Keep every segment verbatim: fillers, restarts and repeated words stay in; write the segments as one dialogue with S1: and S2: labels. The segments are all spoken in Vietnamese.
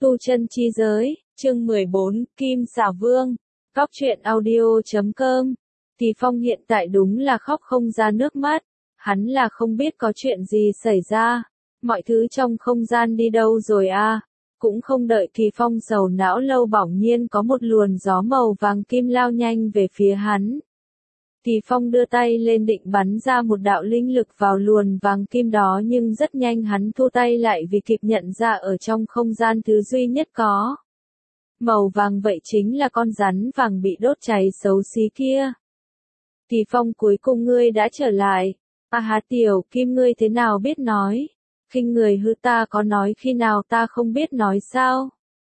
S1: Tu chân chi giới, chương mười bốn, Kim Xà Vương, Cóc truyện audio chấm com. Thì Phong hiện tại đúng là khóc không ra nước mắt, hắn là không biết có chuyện gì xảy ra, mọi thứ trong không gian đi đâu rồi a? Cũng không đợi Kỳ Phong sầu não lâu bỗng nhiên có một luồn gió màu vàng kim lao nhanh về phía hắn. Kỳ Phong đưa tay lên định bắn ra một đạo linh lực vào luồn vàng kim đó nhưng rất nhanh hắn thu tay lại vì kịp nhận ra ở trong không gian thứ duy nhất có màu vàng vậy chính là con rắn vàng bị đốt cháy xấu xí kia. Kỳ Phong, cuối cùng ngươi đã trở lại. À hà, tiểu Kim, ngươi thế nào biết nói? Khinh người hư, ta có nói khi nào ta không biết nói sao?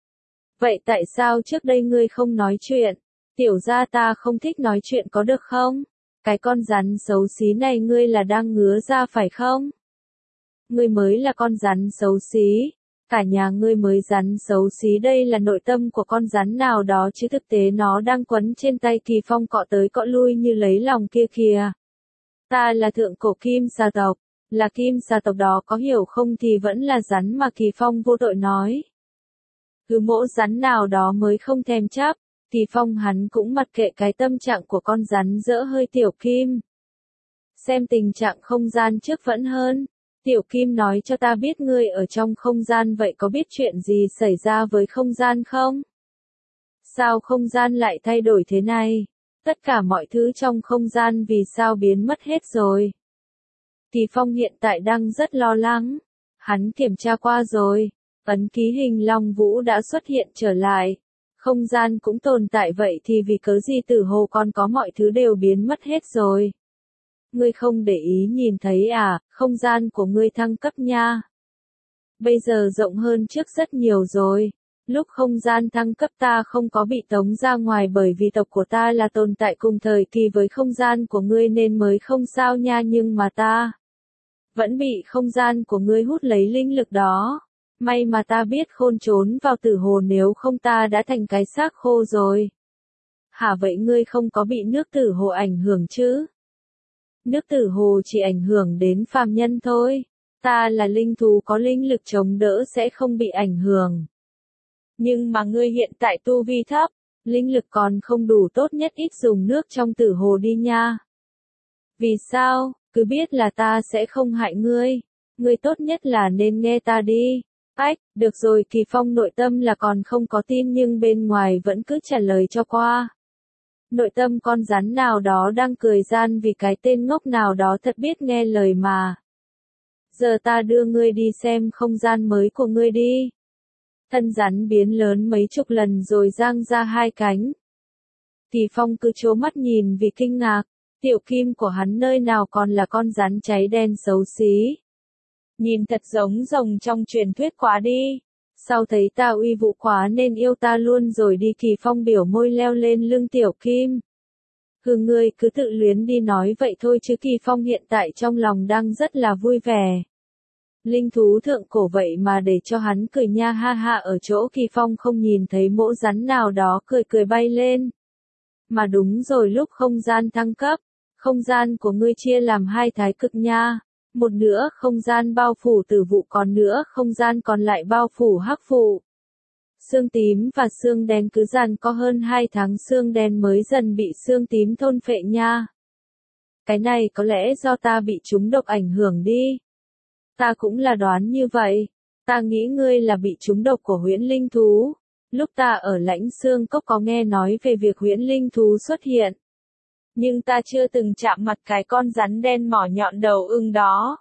S1: Vậy tại sao trước đây ngươi không nói chuyện? Tiểu gia ta không thích nói chuyện có được không? Cái con rắn xấu xí này ngươi là đang ngứa ra phải không? Ngươi mới là con rắn xấu xí. Cả nhà ngươi mới rắn xấu xí, đây là nội tâm của con rắn nào đó chứ thực tế nó đang quấn trên tay Kỳ Phong cọ tới cọ lui như lấy lòng kia kìa. Ta là thượng cổ Kim Xà tộc, là Kim Xà tộc đó, có hiểu không? Thì vẫn là rắn mà, Kỳ Phong vô tội nói. Cứ mỗ rắn nào đó mới không thèm chấp. Kỳ Phong hắn cũng mặc kệ cái tâm trạng của con rắn dỡ hơi. Tiểu Kim, xem tình trạng không gian trước vẫn hơn. Tiểu Kim, nói cho ta biết ngươi ở trong không gian vậy có biết chuyện gì xảy ra với không gian không? Sao không gian lại thay đổi thế này? Tất cả mọi thứ trong không gian vì sao biến mất hết rồi? Kỳ Phong hiện tại đang rất lo lắng. Hắn kiểm tra qua rồi, ấn ký hình Long Vũ đã xuất hiện trở lại. Không gian cũng tồn tại, vậy thì vì cớ gì Tử Hồ còn có mọi thứ đều biến mất hết rồi? Ngươi không để ý nhìn thấy à, không gian của ngươi thăng cấp nha. Bây giờ rộng hơn trước rất nhiều rồi. Lúc không gian thăng cấp ta không có bị tống ra ngoài bởi vì tộc của ta là tồn tại cùng thời kỳ với không gian của ngươi nên mới không sao nha, nhưng mà ta vẫn bị không gian của ngươi hút lấy linh lực đó. May mà ta biết khôn trốn vào Tử Hồ, nếu không ta đã thành cái xác khô rồi. Hả, vậy ngươi không có bị nước Tử Hồ ảnh hưởng chứ? Nước Tử Hồ chỉ ảnh hưởng đến phàm nhân thôi. Ta là linh thú có linh lực chống đỡ sẽ không bị ảnh hưởng. Nhưng mà ngươi hiện tại tu vi thấp, linh lực còn không đủ, tốt nhất ít dùng nước trong Tử Hồ đi nha. Vì sao? Cứ biết là ta sẽ không hại ngươi. Ngươi tốt nhất là nên nghe ta đi. Ách, được rồi. Kỳ Phong nội tâm là còn không có tin nhưng bên ngoài vẫn cứ trả lời cho qua. Nội tâm con rắn nào đó đang cười gian vì cái tên ngốc nào đó thật biết nghe lời mà. Giờ ta đưa ngươi đi xem không gian mới của ngươi đi. Thân rắn biến lớn mấy chục lần rồi giang ra hai cánh. Kỳ Phong cứ trố mắt nhìn vì kinh ngạc. Tiểu Kim của hắn nơi nào còn là con rắn cháy đen xấu xí. Nhìn thật giống rồng trong truyền thuyết quá đi. Sao thấy ta uy vũ quá nên yêu ta luôn rồi đi? Kỳ Phong biểu môi leo lên lưng Tiểu Kim. Hừ, ngươi cứ tự luyến đi nói vậy thôi chứ. Kỳ Phong hiện tại trong lòng đang rất là vui vẻ. Linh thú thượng cổ vậy mà để cho hắn cười nha, ha ha. Ở chỗ Kỳ Phong không nhìn thấy mỗ rắn nào đó cười cười bay lên. Mà đúng rồi, lúc không gian thăng cấp, không gian của ngươi chia làm hai thái cực nha. Một nửa không gian bao phủ tử vụ, còn nữa không gian còn lại bao phủ hắc vụ. Xương tím và xương đen cứ giằng co hơn hai tháng, xương đen mới dần bị xương tím thôn phệ nha. Cái này có lẽ do ta bị trúng độc ảnh hưởng đi. Ta cũng là đoán như vậy. Ta nghĩ ngươi là bị trúng độc của huyễn linh thú. Lúc ta ở Lãnh Xương Cốc có nghe nói về việc huyễn linh thú xuất hiện. Nhưng ta chưa từng chạm mặt cái con rắn đen mỏ nhọn đầu ưng đó.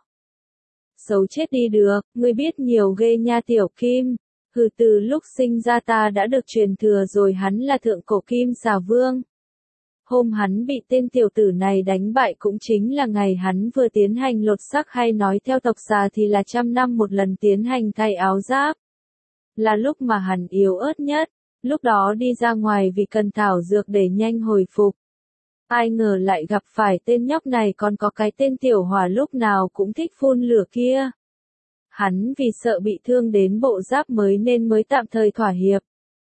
S1: Xấu chết đi được, ngươi biết nhiều ghê nha Tiểu Kim. Hừ, từ lúc sinh ra ta đã được truyền thừa rồi, hắn là thượng cổ Kim Xà Vương. Hôm hắn bị tên tiểu tử này đánh bại cũng chính là ngày hắn vừa tiến hành lột xác, hay nói theo tộc Xà thì là trăm năm một lần tiến hành thay áo giáp. Là lúc mà hắn yếu ớt nhất, lúc đó đi ra ngoài vì cần thảo dược để nhanh hồi phục. Ai ngờ lại gặp phải tên nhóc này, còn có cái tên Tiểu Hỏa lúc nào cũng thích phun lửa kia. Hắn vì sợ bị thương đến bộ giáp mới nên mới tạm thời thỏa hiệp.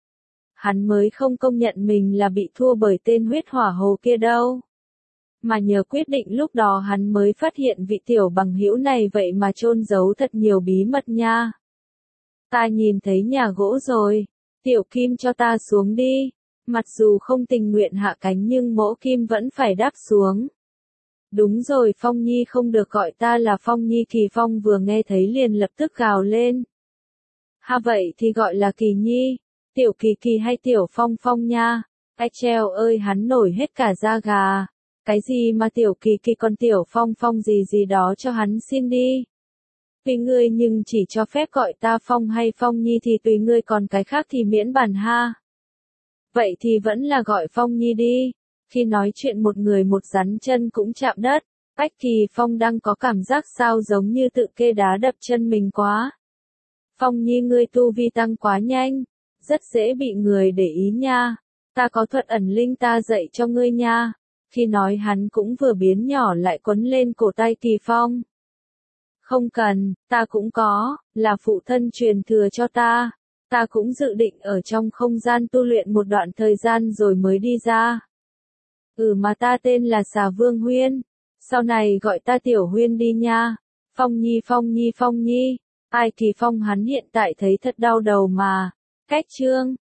S1: Hắn mới không công nhận mình là bị thua bởi tên huyết hỏa hồ kia đâu. Mà nhờ quyết định lúc đó hắn mới phát hiện vị tiểu bằng hữu này vậy mà chôn giấu thật nhiều bí mật nha. Ta nhìn thấy nhà gỗ rồi. Tiểu Kim cho ta xuống đi. Mặc dù không tình nguyện hạ cánh nhưng Mỗ Kim vẫn phải đáp xuống. Đúng rồi, Phong Nhi không được gọi ta là Phong Nhi. Kỳ Phong vừa nghe thấy liền lập tức gào lên. Ha, vậy thì gọi là Kỳ Nhi. Tiểu Kỳ Kỳ hay Tiểu Phong Phong nha. Ai treo ơi, hắn nổi hết cả da gà. Cái gì mà Tiểu Kỳ Kỳ còn Tiểu Phong Phong gì gì đó, cho hắn xin đi. Tùy ngươi, nhưng chỉ cho phép gọi ta Phong hay Phong Nhi thì tùy ngươi, còn cái khác thì miễn bàn ha. Vậy thì vẫn là gọi Phong Nhi đi. Khi nói chuyện một người một rắn chân cũng chạm đất. Bách Kỳ Phong đang có cảm giác sao giống như tự kê đá đập chân mình quá. Phong Nhi, ngươi tu vi tăng quá nhanh. Rất dễ bị người để ý nha. Ta có thuật ẩn linh, ta dạy cho ngươi nha. Khi nói hắn cũng vừa biến nhỏ lại quấn lên cổ tay Kỳ Phong. Không cần, ta cũng có, là phụ thân truyền thừa cho ta. Ta cũng dự định ở trong không gian tu luyện một đoạn thời gian rồi mới đi ra. Ừ, mà ta tên là Xà Vương Huyên. Sau này gọi ta Tiểu Huyên đi nha. Phong Nhi, Phong Nhi, Phong Nhi. Ai Kỳ Phong hắn hiện tại thấy thật đau đầu mà. Cách chương